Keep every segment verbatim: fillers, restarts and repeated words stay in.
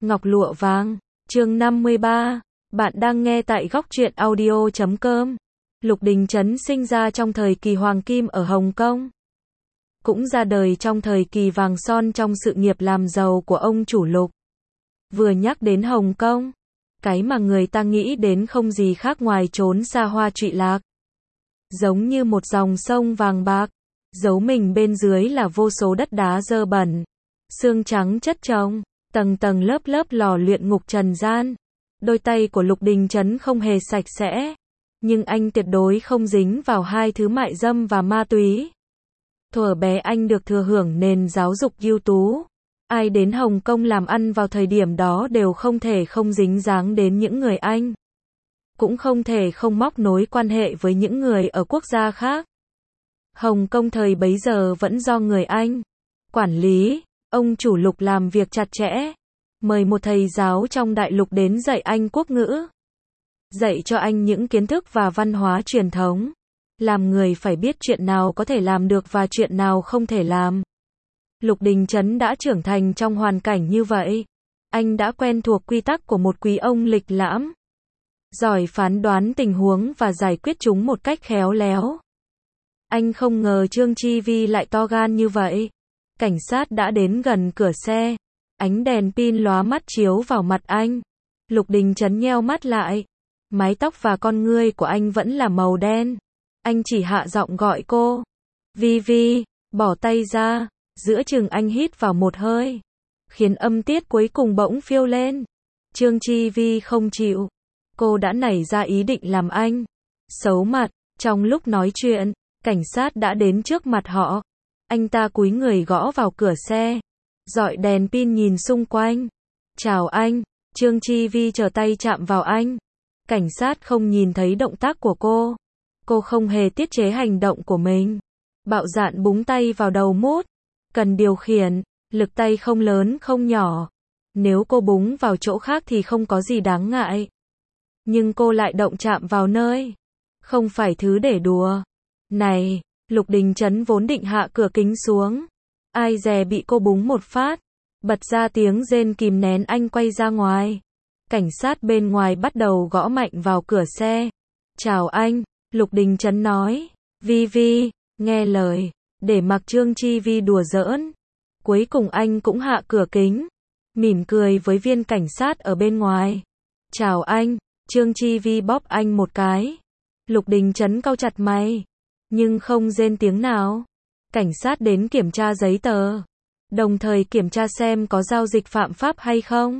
Ngọc lụa vàng, chương năm mươi ba. Bạn đang nghe tại góc truyện audio chấm com. Lục Đình Trấn sinh ra trong thời kỳ hoàng kim ở Hồng Kông. Cũng ra đời trong thời kỳ vàng son trong sự nghiệp làm giàu của ông chủ Lục. Vừa nhắc đến Hồng Kông, cái mà người ta nghĩ đến không gì khác ngoài chốn xa hoa trụy lạc. Giống như một dòng sông vàng bạc, giấu mình bên dưới là vô số đất đá dơ bẩn, xương trắng chất chồng, tầng tầng lớp lớp lò luyện ngục trần gian. Đôi tay của Lục Đình Trấn không hề sạch sẽ, nhưng anh tuyệt đối không dính vào hai thứ mại dâm và ma túy. Thuở bé anh được thừa hưởng nền giáo dục ưu tú. Ai đến Hồng Kông làm ăn vào thời điểm đó đều không thể không dính dáng đến những người Anh. Cũng không thể không móc nối quan hệ với những người ở quốc gia khác. Hồng Kông thời bấy giờ vẫn do người Anh quản lý. Ông chủ Lục làm việc chặt chẽ, mời một thầy giáo trong đại lục đến dạy anh quốc ngữ, dạy cho anh những kiến thức và văn hóa truyền thống, làm người phải biết chuyện nào có thể làm được và chuyện nào không thể làm. Lục Đình Trấn đã trưởng thành trong hoàn cảnh như vậy. Anh đã quen thuộc quy tắc của một quý ông lịch lãm, giỏi phán đoán tình huống và giải quyết chúng một cách khéo léo. Anh không ngờ Trương Chi Vi lại to gan như vậy. Cảnh sát đã đến gần cửa xe, ánh đèn pin lóa mắt chiếu vào mặt anh. Lục Đình Trấn nheo mắt lại, mái tóc và con ngươi của anh vẫn là màu đen. Anh chỉ hạ giọng gọi cô, Vi Vi, bỏ tay ra. Giữa chừng anh hít vào một hơi, khiến âm tiết cuối cùng bỗng phiêu lên. Trương Chi Vi không chịu, cô đã nảy ra ý định làm anh xấu mặt. Trong lúc nói chuyện, cảnh sát đã đến trước mặt họ. Anh ta cúi người gõ vào cửa xe, dọi đèn pin nhìn xung quanh. Chào anh. Trương Chi Vi trở tay chạm vào anh. Cảnh sát không nhìn thấy động tác của cô. Cô không hề tiết chế hành động của mình. Bạo dạn búng tay vào đầu mút. Cần điều khiển, lực tay không lớn không nhỏ. Nếu cô búng vào chỗ khác thì không có gì đáng ngại. Nhưng cô lại động chạm vào nơi không phải thứ để đùa. Này, Lục Đình Trấn vốn định hạ cửa kính xuống. Ai dè bị cô búng một phát, bật ra tiếng rên kìm nén, anh quay ra ngoài. Cảnh sát bên ngoài bắt đầu gõ mạnh vào cửa xe. Chào anh, Lục Đình Trấn nói. Vi Vi, nghe lời, để mặc Trương Chi Vi đùa giỡn. Cuối cùng anh cũng hạ cửa kính, mỉm cười với viên cảnh sát ở bên ngoài. Chào anh. Trương Chi Vi bóp anh một cái. Lục Đình Trấn cau chặt mày, nhưng không rên tiếng nào. Cảnh sát đến kiểm tra giấy tờ, đồng thời kiểm tra xem có giao dịch phạm pháp hay không.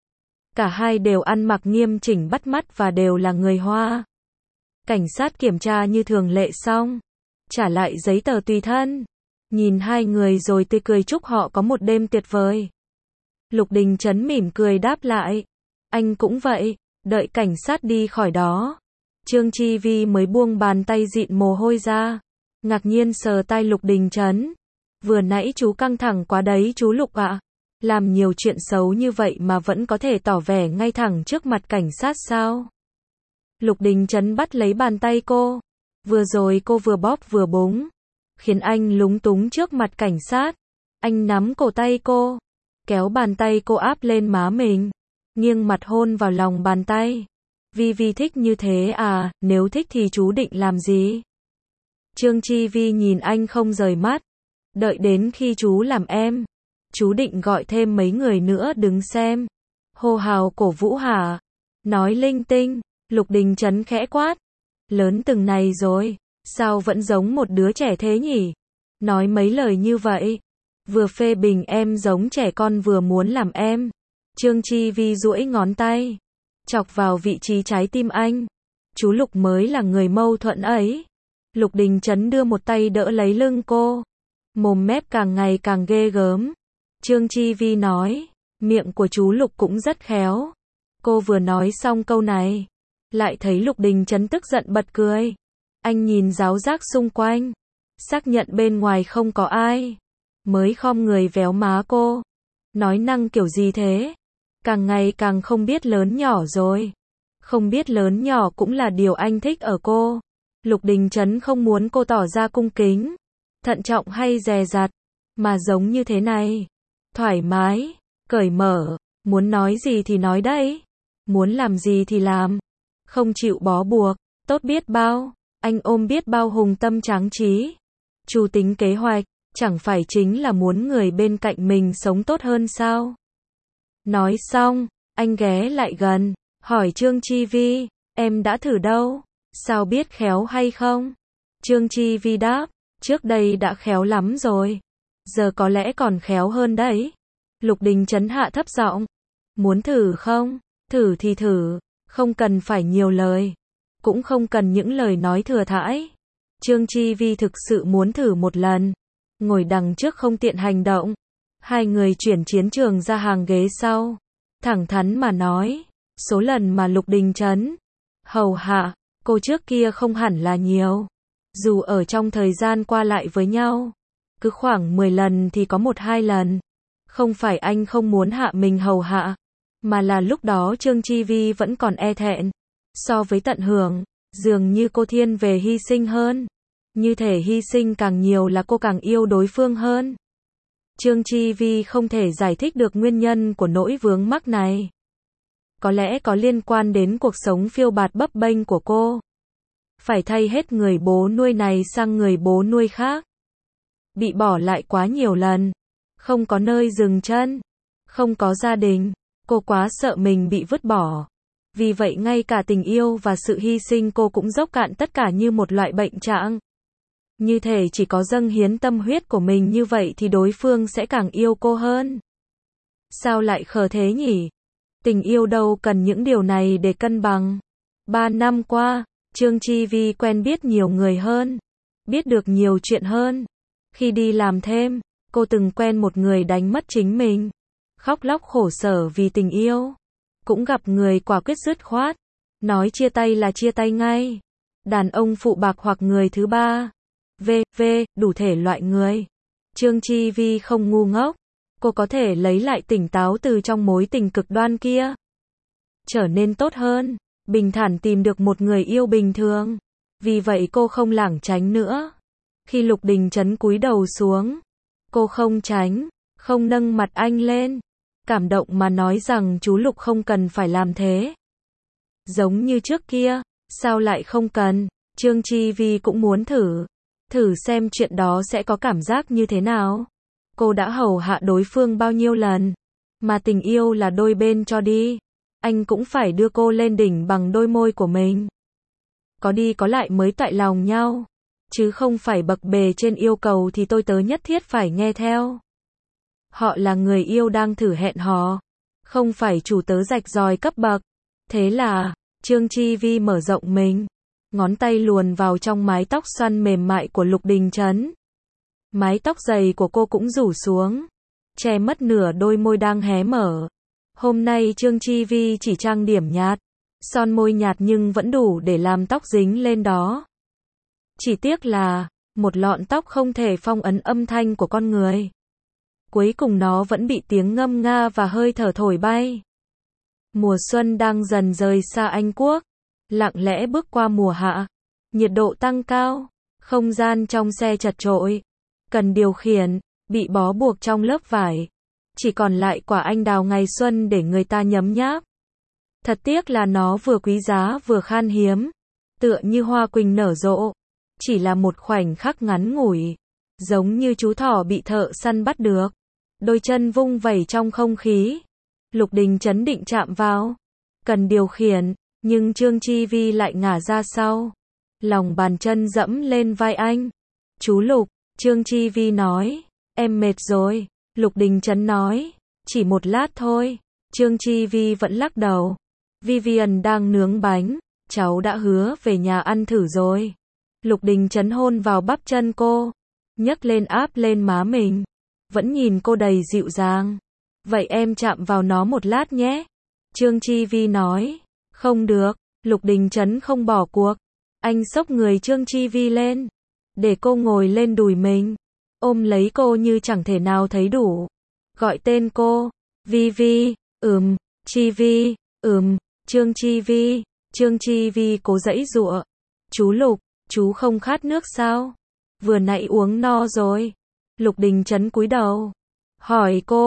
Cả hai đều ăn mặc nghiêm chỉnh bắt mắt và đều là người Hoa. Cảnh sát kiểm tra như thường lệ xong, trả lại giấy tờ tùy thân, nhìn hai người rồi tươi cười chúc họ có một đêm tuyệt vời. Lục Đình Trấn mỉm cười đáp lại, anh cũng vậy. Đợi cảnh sát đi khỏi đó, Trương Chi Vi mới buông bàn tay dịn mồ hôi ra, ngạc nhiên sờ tai Lục Đình Trấn. Vừa nãy chú căng thẳng quá đấy chú Lục ạ. Làm nhiều chuyện xấu như vậy mà vẫn có thể tỏ vẻ ngay thẳng trước mặt cảnh sát sao? Lục Đình Trấn bắt lấy bàn tay cô. Vừa rồi cô vừa bóp vừa búng, khiến anh lúng túng trước mặt cảnh sát. Anh nắm cổ tay cô, kéo bàn tay cô áp lên má mình, nghiêng mặt hôn vào lòng bàn tay. Vi Vi thích như thế à, nếu thích thì chú định làm gì? Trương Chi Vi nhìn anh không rời mắt. Đợi đến khi chú làm em, chú định gọi thêm mấy người nữa đứng xem. Hô hào cổ vũ hả? Nói linh tinh. Lục Đình Trấn khẽ quát. Lớn từng này rồi, sao vẫn giống một đứa trẻ thế nhỉ? Nói mấy lời như vậy, vừa phê bình em giống trẻ con vừa muốn làm em. Trương Chi Vi duỗi ngón tay, chọc vào vị trí trái tim anh. Chú Lục mới là người mâu thuẫn ấy. Lục Đình Trấn đưa một tay đỡ lấy lưng cô. Mồm mép càng ngày càng ghê gớm. Trương Chi Vi nói, miệng của chú Lục cũng rất khéo. Cô vừa nói xong câu này, lại thấy Lục Đình Trấn tức giận bật cười. Anh nhìn ráo rác xung quanh, xác nhận bên ngoài không có ai, mới khom người véo má cô. Nói năng kiểu gì thế? Càng ngày càng không biết lớn nhỏ rồi. Không biết lớn nhỏ cũng là điều anh thích ở cô. Lục Đình Trấn không muốn cô tỏ ra cung kính, thận trọng hay dè dặt, mà giống như thế này. Thoải mái, cởi mở. Muốn nói gì thì nói đấy. Muốn làm gì thì làm. Không chịu bó buộc. Tốt biết bao. Anh ôm biết bao hùng tâm tráng trí. Chu tính kế hoạch. Chẳng phải chính là muốn người bên cạnh mình sống tốt hơn sao? Nói xong, anh ghé lại gần, hỏi Trương Chi Vi, em đã thử đâu? Sao biết khéo hay không? Trương Chi Vi đáp, trước đây đã khéo lắm rồi. Giờ có lẽ còn khéo hơn đấy. Lục Đình Trấn hạ thấp giọng, muốn thử không? Thử thì thử, không cần phải nhiều lời. Cũng không cần những lời nói thừa thãi. Trương Chi Vi thực sự muốn thử một lần. Ngồi đằng trước không tiện hành động. Hai người chuyển chiến trường ra hàng ghế sau. Thẳng thắn mà nói, số lần mà Lục Đình Trấn hầu hạ cô trước kia không hẳn là nhiều. Dù ở trong thời gian qua lại với nhau, cứ khoảng mười lần thì có một hai lần. Không phải anh không muốn hạ mình hầu hạ, mà là lúc đó Trương Chi Vi vẫn còn e thẹn. So với tận hưởng, dường như cô thiên về hy sinh hơn. Như thể hy sinh càng nhiều là cô càng yêu đối phương hơn. Trương Chi Vi không thể giải thích được nguyên nhân của nỗi vướng mắc này. Có lẽ có liên quan đến cuộc sống phiêu bạt bấp bênh của cô. Phải thay hết người bố nuôi này sang người bố nuôi khác. Bị bỏ lại quá nhiều lần. Không có nơi dừng chân. Không có gia đình. Cô quá sợ mình bị vứt bỏ. Vì vậy ngay cả tình yêu và sự hy sinh cô cũng dốc cạn tất cả như một loại bệnh trạng. Như thể chỉ có dâng hiến tâm huyết của mình như vậy thì đối phương sẽ càng yêu cô hơn. Sao lại khờ thế nhỉ? Tình yêu đâu cần những điều này để cân bằng. Ba năm qua, Trương Chi Vi quen biết nhiều người hơn. Biết được nhiều chuyện hơn. Khi đi làm thêm, cô từng quen một người đánh mất chính mình. Khóc lóc khổ sở vì tình yêu. Cũng gặp người quả quyết dứt khoát. Nói chia tay là chia tay ngay. Đàn ông phụ bạc hoặc người thứ ba. V, V, đủ thể loại người. Trương Chi Vi không ngu ngốc. Cô có thể lấy lại tỉnh táo từ trong mối tình cực đoan kia. Trở nên tốt hơn. Bình thản tìm được một người yêu bình thường. Vì vậy cô không lảng tránh nữa. Khi Lục Đình Trấn cúi đầu xuống, cô không tránh, không nâng mặt anh lên. Cảm động mà nói rằng chú Lục không cần phải làm thế. Giống như trước kia, sao lại không cần? Trương Chi Vi cũng muốn thử. Thử xem chuyện đó sẽ có cảm giác như thế nào. Cô đã hầu hạ đối phương bao nhiêu lần. Mà tình yêu là đôi bên cho đi. Anh cũng phải đưa cô lên đỉnh bằng đôi môi của mình. Có đi có lại mới toại lòng nhau. Chứ không phải bậc bề trên yêu cầu thì tôi tớ nhất thiết phải nghe theo. Họ là người yêu đang thử hẹn hò. Không phải chủ tớ rạch ròi cấp bậc. Thế là, Trương Chi Vi mở rộng mình. Ngón tay luồn vào trong mái tóc xoăn mềm mại của Lục Đình Trấn. Mái tóc dày của cô cũng rủ xuống. Che mất nửa đôi môi đang hé mở. Hôm nay Trương Chi Vi chỉ trang điểm nhạt. Son môi nhạt nhưng vẫn đủ để làm tóc dính lên đó. Chỉ tiếc là, một lọn tóc không thể phong ấn âm thanh của con người. Cuối cùng nó vẫn bị tiếng ngâm nga và hơi thở thổi bay. Mùa xuân đang dần rời xa Anh Quốc. Lặng lẽ bước qua mùa hạ. Nhiệt độ tăng cao. Không gian trong xe chật chội. Cần điều khiển, bị bó buộc trong lớp vải. Chỉ còn lại quả anh đào ngày xuân để người ta nhấm nháp. Thật tiếc là nó vừa quý giá vừa khan hiếm. Tựa như hoa quỳnh nở rộ. Chỉ là một khoảnh khắc ngắn ngủi. Giống như chú thỏ bị thợ săn bắt được. Đôi chân vung vẩy trong không khí. Lục Đình Trấn định chạm vào. Cần điều khiển. Nhưng Trương Chi Vi lại ngả ra sau. Lòng bàn chân dẫm lên vai anh. Chú Lục, Trương Chi Vi nói. Em mệt rồi. Lục Đình Trấn nói. Chỉ một lát thôi. Trương Chi Vi vẫn lắc đầu. Vivian đang nướng bánh. Cháu đã hứa về nhà ăn thử rồi. Lục Đình Trấn hôn vào bắp chân cô. Nhấc lên áp lên má mình. Vẫn nhìn cô đầy dịu dàng. Vậy em chạm vào nó một lát nhé. Trương Chi Vi nói. Không được. Lục Đình Trấn không bỏ cuộc. Anh xốc người Trương Chi Vi lên. Để cô ngồi lên đùi mình. Ôm lấy cô như chẳng thể nào thấy đủ. Gọi tên cô. Vi Vi. Ừm. Chi Vi. Ừm. Trương Chi Vi. Trương Chi Vi cố giãy giụa. Chú Lục, chú không khát nước sao? Vừa nãy uống no rồi. Lục Đình Trấn cúi đầu. Hỏi cô.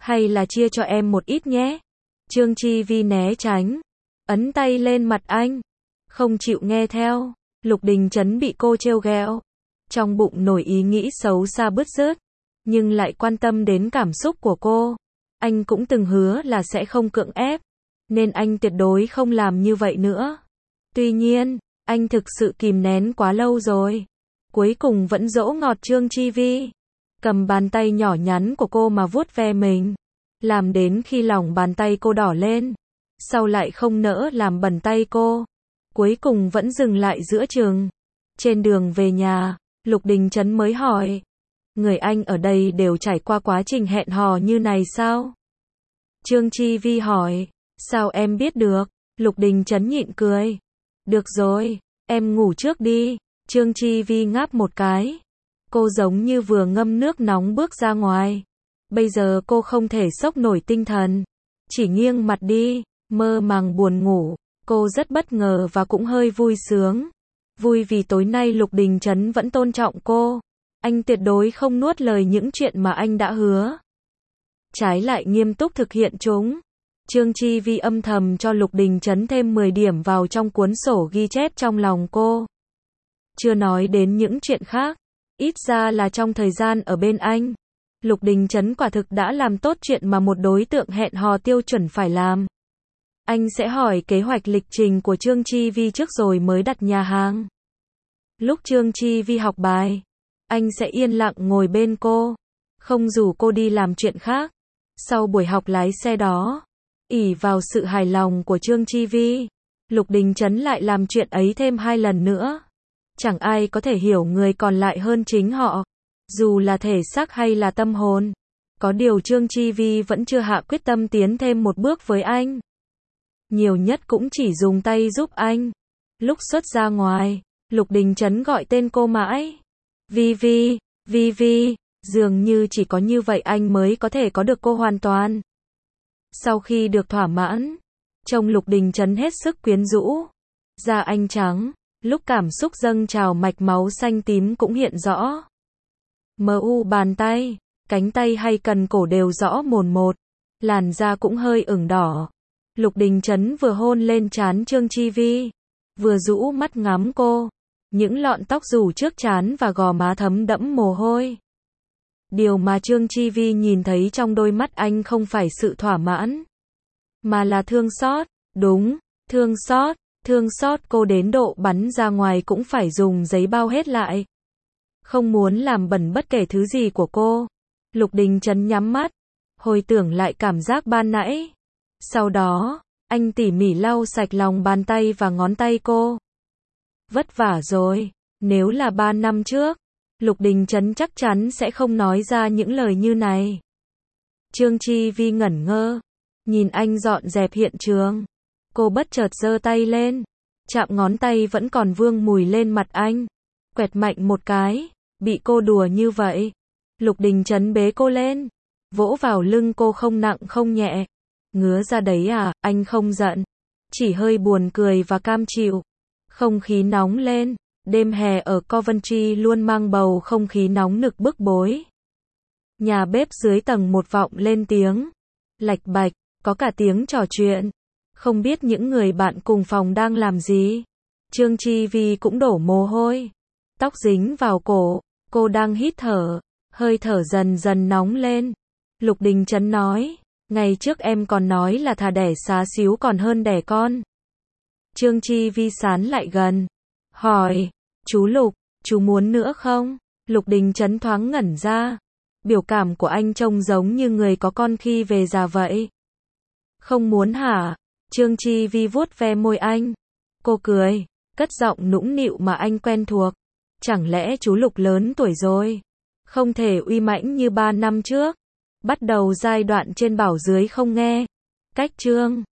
Hay là chia cho em một ít nhé. Trương Chi Vi né tránh, ấn tay lên mặt anh, không chịu nghe theo. Lục Đình Trấn bị cô trêu ghẹo, trong bụng nổi ý nghĩ xấu xa bứt rứt, nhưng lại quan tâm đến cảm xúc của cô. Anh cũng từng hứa là sẽ không cưỡng ép, nên anh tuyệt đối không làm như vậy nữa. Tuy nhiên, anh thực sự kìm nén quá lâu rồi. Cuối cùng vẫn dỗ ngọt Trương Chi Vi, cầm bàn tay nhỏ nhắn của cô mà vuốt ve mình, làm đến khi lòng bàn tay cô đỏ lên, sau lại không nỡ làm bẩn tay cô. Cuối cùng vẫn dừng lại giữa chừng. Trên đường về nhà, Lục Đình Trấn mới hỏi, người anh ở đây đều trải qua quá trình hẹn hò như này sao? Trương Chi Vi hỏi, sao em biết được? Lục Đình Trấn nhịn cười, được rồi, em ngủ trước đi. Trương Chi Vi ngáp một cái, cô giống như vừa ngâm nước nóng bước ra ngoài. Bây giờ cô không thể xốc nổi tinh thần, chỉ nghiêng mặt đi, mơ màng buồn ngủ. Cô rất bất ngờ và cũng hơi vui sướng. Vui vì tối nay Lục Đình Trấn vẫn tôn trọng cô. Anh tuyệt đối không nuốt lời những chuyện mà anh đã hứa, trái lại nghiêm túc thực hiện chúng. Trương Chi Vi âm thầm cho Lục Đình Trấn thêm mười điểm vào trong cuốn sổ ghi chép trong lòng cô. Chưa nói đến những chuyện khác, ít ra là trong thời gian ở bên anh, Lục Đình Trấn quả thực đã làm tốt chuyện mà một đối tượng hẹn hò tiêu chuẩn phải làm. Anh sẽ hỏi kế hoạch lịch trình của Trương Chi Vi trước rồi mới đặt nhà hàng. Lúc Trương Chi Vi học bài, anh sẽ yên lặng ngồi bên cô, không rủ cô đi làm chuyện khác. Sau buổi học lái xe đó, ỷ vào sự hài lòng của Trương Chi Vi, Lục Đình Trấn lại làm chuyện ấy thêm hai lần nữa. Chẳng ai có thể hiểu người còn lại hơn chính họ, dù là thể xác hay là tâm hồn. Có điều Trương Chi Vi vẫn chưa hạ quyết tâm tiến thêm một bước với anh. Nhiều nhất cũng chỉ dùng tay giúp anh. Lúc xuất ra ngoài, Lục Đình Trấn gọi tên cô mãi. Vi Vi, Vi Vi, dường như chỉ có như vậy anh mới có thể có được cô hoàn toàn. Sau khi được thỏa mãn, trông Lục Đình Trấn hết sức quyến rũ. Da anh trắng, lúc cảm xúc dâng trào mạch máu xanh tím cũng hiện rõ. Mờ u bàn tay, cánh tay hay cần cổ đều rõ mồn một, làn da cũng hơi ửng đỏ. Lục Đình Trấn vừa hôn lên trán Trương Chi Vi, vừa rũ mắt ngắm cô, những lọn tóc rủ trước trán và gò má thấm đẫm mồ hôi. Điều mà Trương Chi Vi nhìn thấy trong đôi mắt anh không phải sự thỏa mãn, mà là thương xót. Đúng, thương xót, thương xót cô đến độ bắn ra ngoài cũng phải dùng giấy bao hết lại. Không muốn làm bẩn bất kể thứ gì của cô. Lục Đình Trấn nhắm mắt, hồi tưởng lại cảm giác ban nãy. Sau đó, anh tỉ mỉ lau sạch lòng bàn tay và ngón tay cô. Vất vả rồi, nếu là ba năm trước, Lục Đình Trấn chắc chắn sẽ không nói ra những lời như này. Trương Chi Vi ngẩn ngơ, nhìn anh dọn dẹp hiện trường. Cô bất chợt giơ tay lên, chạm ngón tay vẫn còn vương mùi lên mặt anh. Quẹt mạnh một cái, bị cô đùa như vậy. Lục Đình Trấn bế cô lên, vỗ vào lưng cô không nặng không nhẹ. Ngứa ra đấy à? Anh không giận, chỉ hơi buồn cười và cam chịu. Không khí nóng lên, đêm hè ở Coventry luôn mang bầu không khí nóng nực bức bối. Nhà bếp dưới tầng một vọng lên tiếng lạch bạch, có cả tiếng trò chuyện. Không biết những người bạn cùng phòng đang làm gì. Trương Chi Vi cũng đổ mồ hôi, tóc dính vào cổ, cô đang hít thở, hơi thở dần dần nóng lên. Lục Đình Trấn nói, ngày trước em còn nói là thà đẻ xá xíu còn hơn đẻ con. Trương Chi Vi sán lại gần, hỏi, chú Lục, chú muốn nữa không? Lục Đình Trấn thoáng ngẩn ra, biểu cảm của anh trông giống như người có con khi về già vậy. Không muốn hả? Trương Chi Vi vuốt ve môi anh. Cô cười, cất giọng nũng nịu mà anh quen thuộc. Chẳng lẽ chú Lục lớn tuổi rồi, không thể uy mãnh như ba năm trước? Bắt đầu giai đoạn trên bảo dưới không nghe. Cách Trương